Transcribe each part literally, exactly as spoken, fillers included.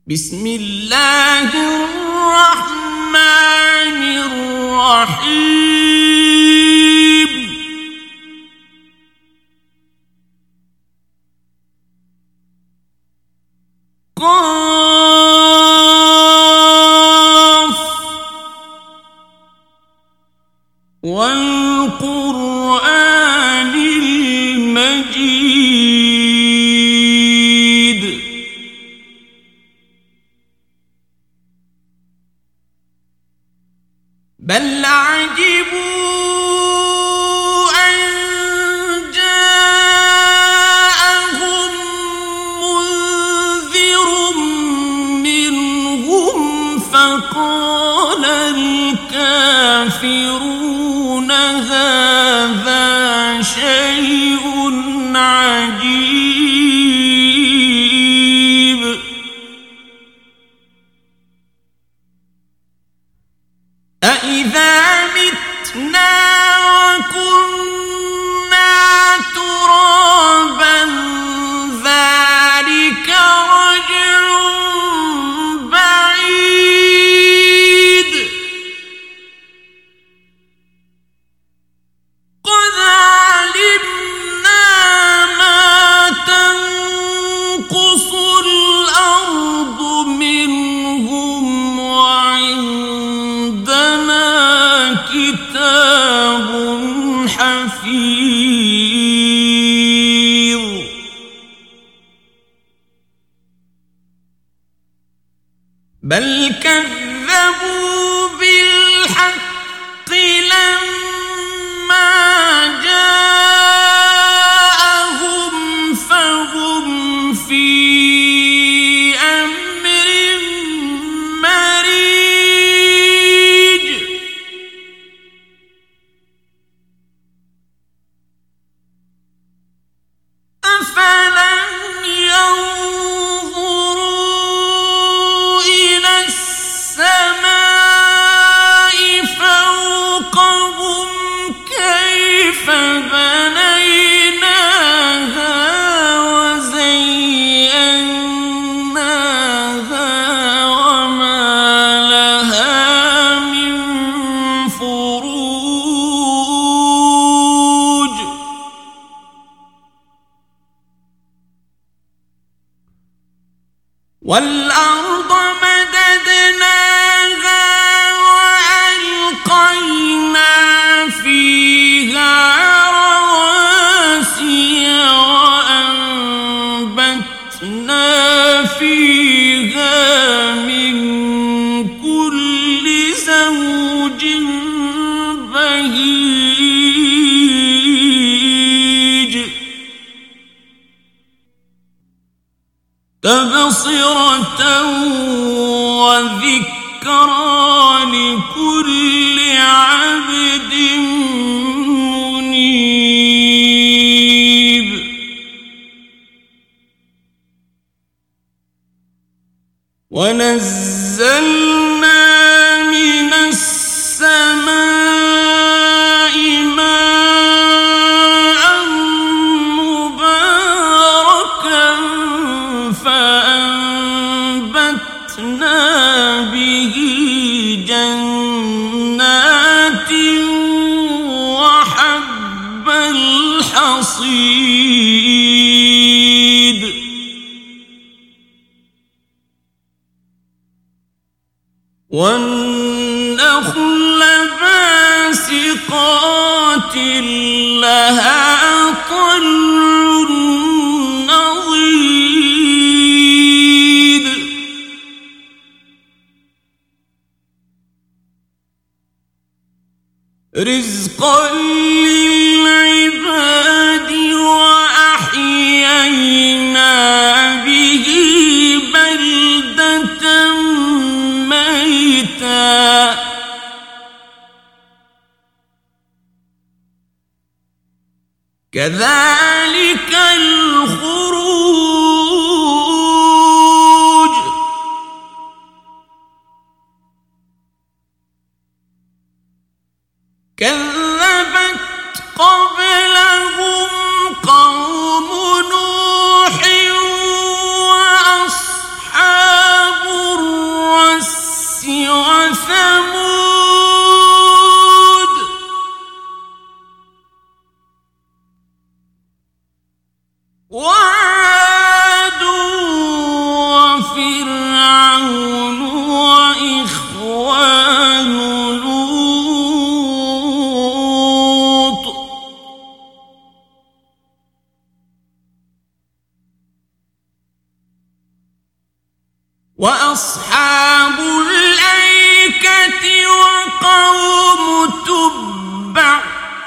بسم الله الرحمن الرحيم قاف والقرآن المجيد بل عجبوا أن جاءهم منذر منهم فقال الكافرون هذا شيء عجيب أإذا متنا وكنا ترابا ذلك رجع بعيد قد علمنا ما تنقص الأرض منهم وعندنا كتاب حفيظ بل كذبوا بالحق لما جاءهم فهم في أمر مريج أفلم ينظروا إلى السماء فوقهم كيف بنيناها وزيناها وما لها من فروج والأرض مددناها وألقينا فيها رواسي وأنبتنا فيها من كل زوج بهيج تبصرة وذكرى لكل عبد منيب ونزلنا من السماء ماء مباركا فأنبتنا به جنات وحب الحصيد والنخل باسقات لها طلع نضيد رزقا للعباد وأحيينا به بلدة ميتا كذلك الخروج كذبت قبلهم قوم نوح وأصحاب وفرعون وإخوان لوط وأصحاب الأيكة وقوم تبع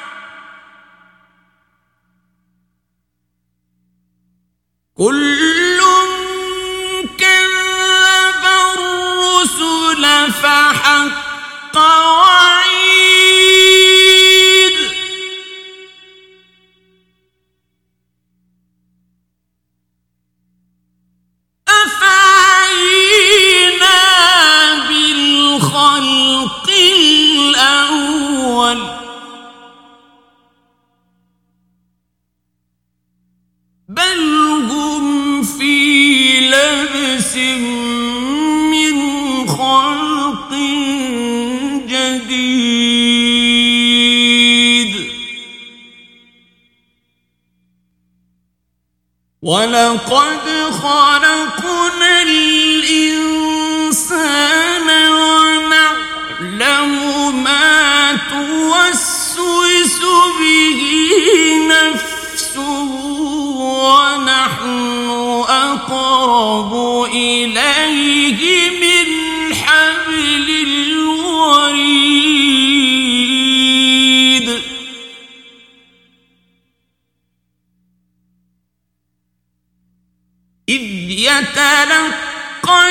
كل كذب الرسل فحق وعيد أفعينا بالخلق الأول بل هم في لبس من خلق جديد ولقد خلقنا الإنسان ونعلم ما توسوس به نفسه ونحن أقرب إليه من حبل الوريد إذ يتلقى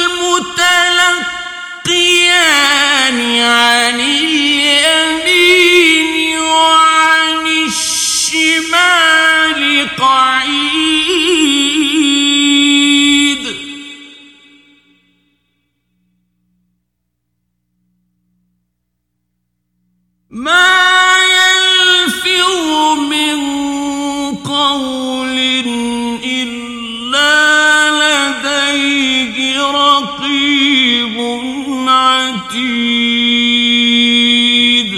المتلقيان عن اليمين وعن الشمال قعيد ما يلفظ من قول إلا لديه رقيب عتيد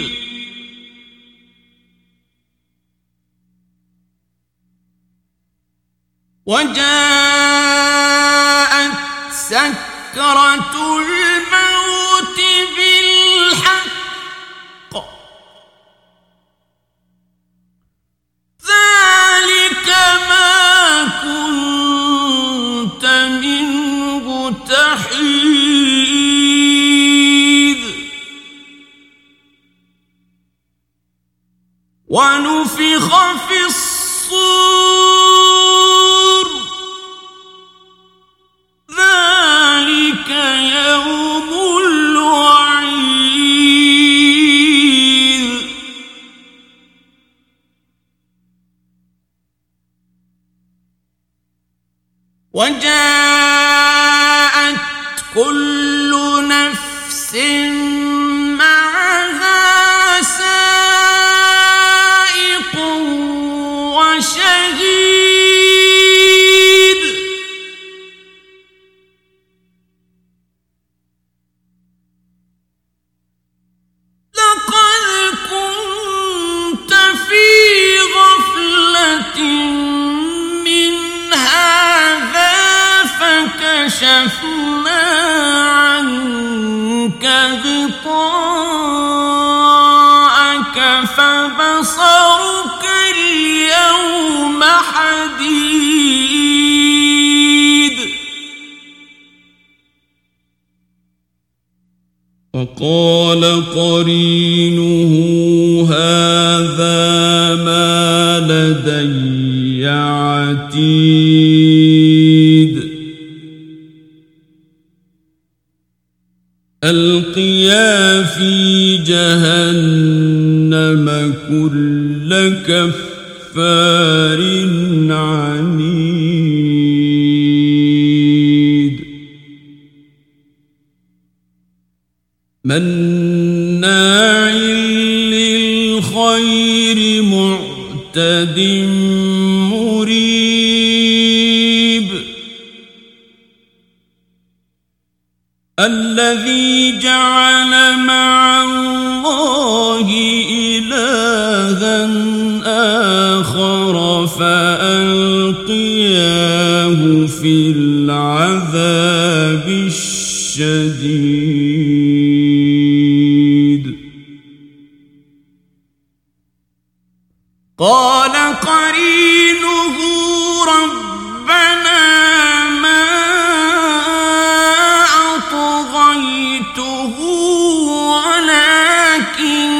وجاءت سكرة الموت بالحق ذلك ما كنت منه تحيد ونفخ في الصور ذلك يوم الوعيد وجاءت كل نفس معها سائق وشهيد لقد كنت في غفلة من هذا فكشفنا عنك غطاءك فبصرك اليوم حديد وقال قرينه هذا ما لدي عتيد ألقيا في جهنم كل كفار عنيد مناع للخير معتد مريب الذي جعل مع الله إلها آخر فألقياه في العذاب العذاب الشديد قال قرينه ربنا ما أطغيته ولكن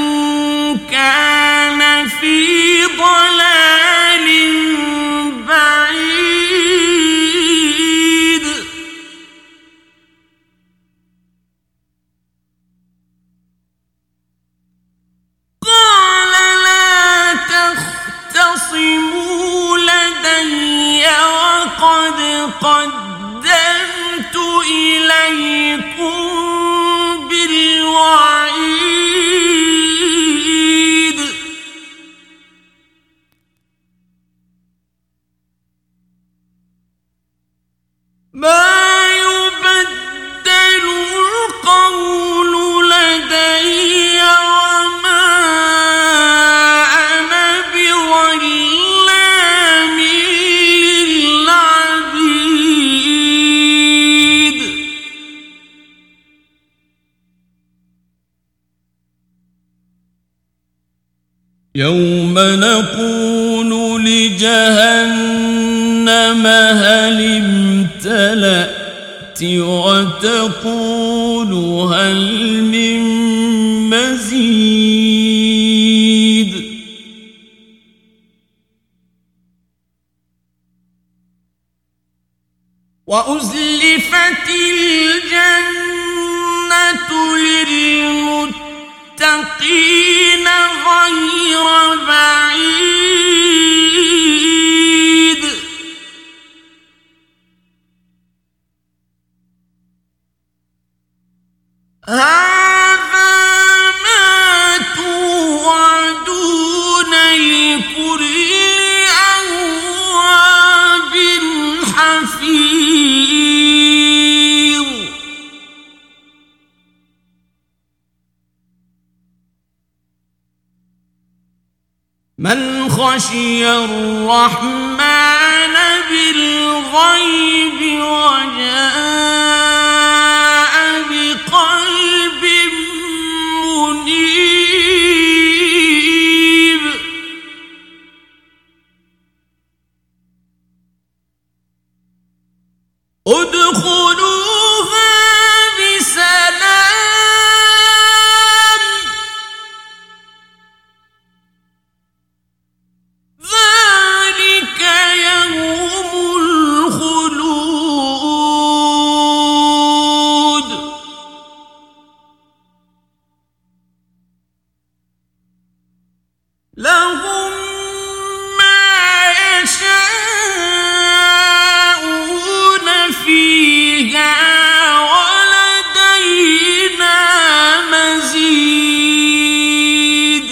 كان في ضلال بعيد قال لا تختصموا لدي وقد قدمت إليكم بالوعيد ما يبدل القول لدي وما أنا بظلام للعبيد يوم نقول لجهنم هل امتلأت وتقول هل من مزيد وأزلفت الجنة للمتقين غير بعيد هذا ما توعدون لكل أواب حفيظ من خشي الرحمن بالغيب وجاء بقلب منيب ادخلوها بسلام ذلك يوم الخلود لهم ما يشاءون فيها ولدينا مزيد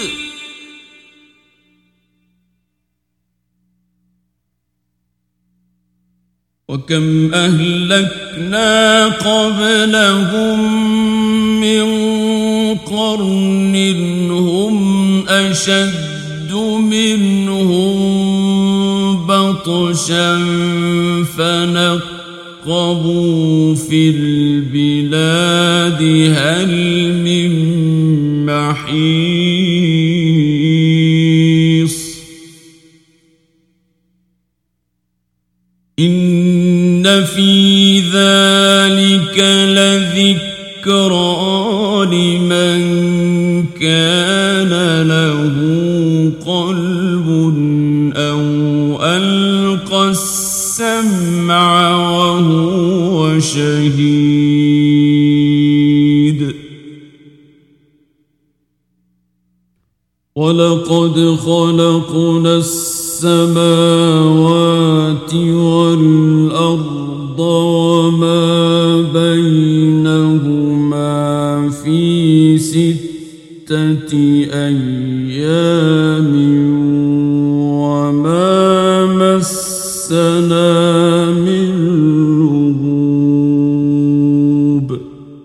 وكم أهلكنا قبلهم من قرن هم أشد منهم بطشا فنقبوا في البلاد هل من محيص إن في ذلك لذكرى لمن كان له قلب أو ألقى السمع وهو شهيد ولقد خلقنا السماوات والأرض وما بينهما في ستة أيام وما مسنا من لغوب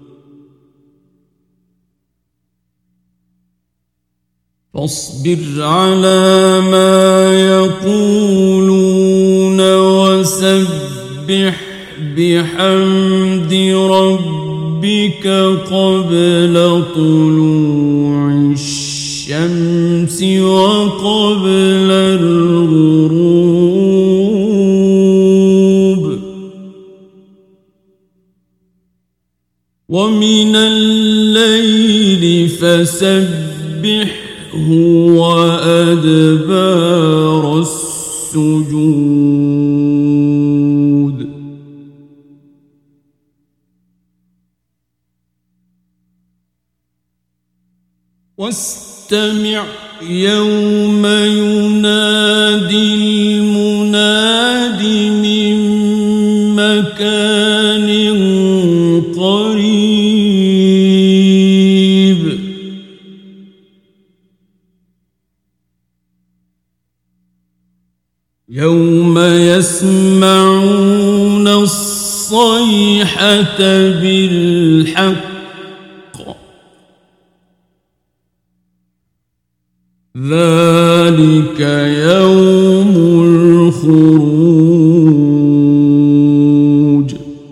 فاصبر على ما يقولون وسبح بحمد بحمد ربك قبل طلوع الشمس وقبل الغروب ومن الليل فسبحه وأدبار السجود واستمع يوم ينادي المناد من مكان قريب يوم يسمعون الصيحة بالحق ذلك يوم الخروج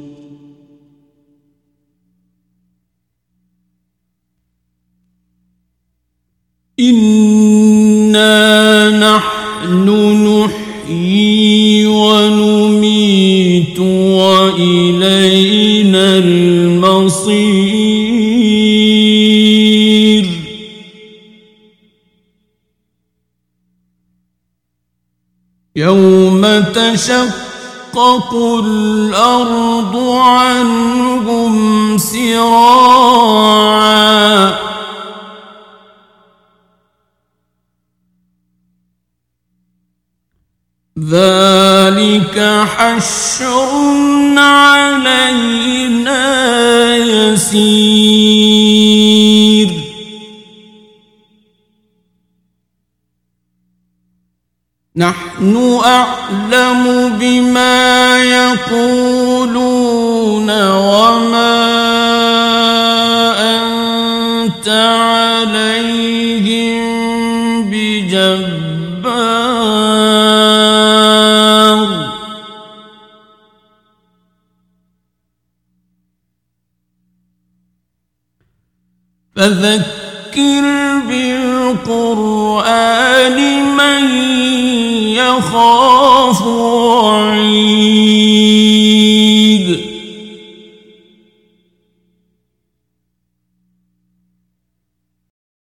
إنا نحن نحيي ونميت وإلينا المصير يوم تشقق الأرض عنهم سراعا ذلك حشر علينا يسير نحن أعلم بما يقولون وما أنت عليهم بجبار فذكر بالقرآن من يخاف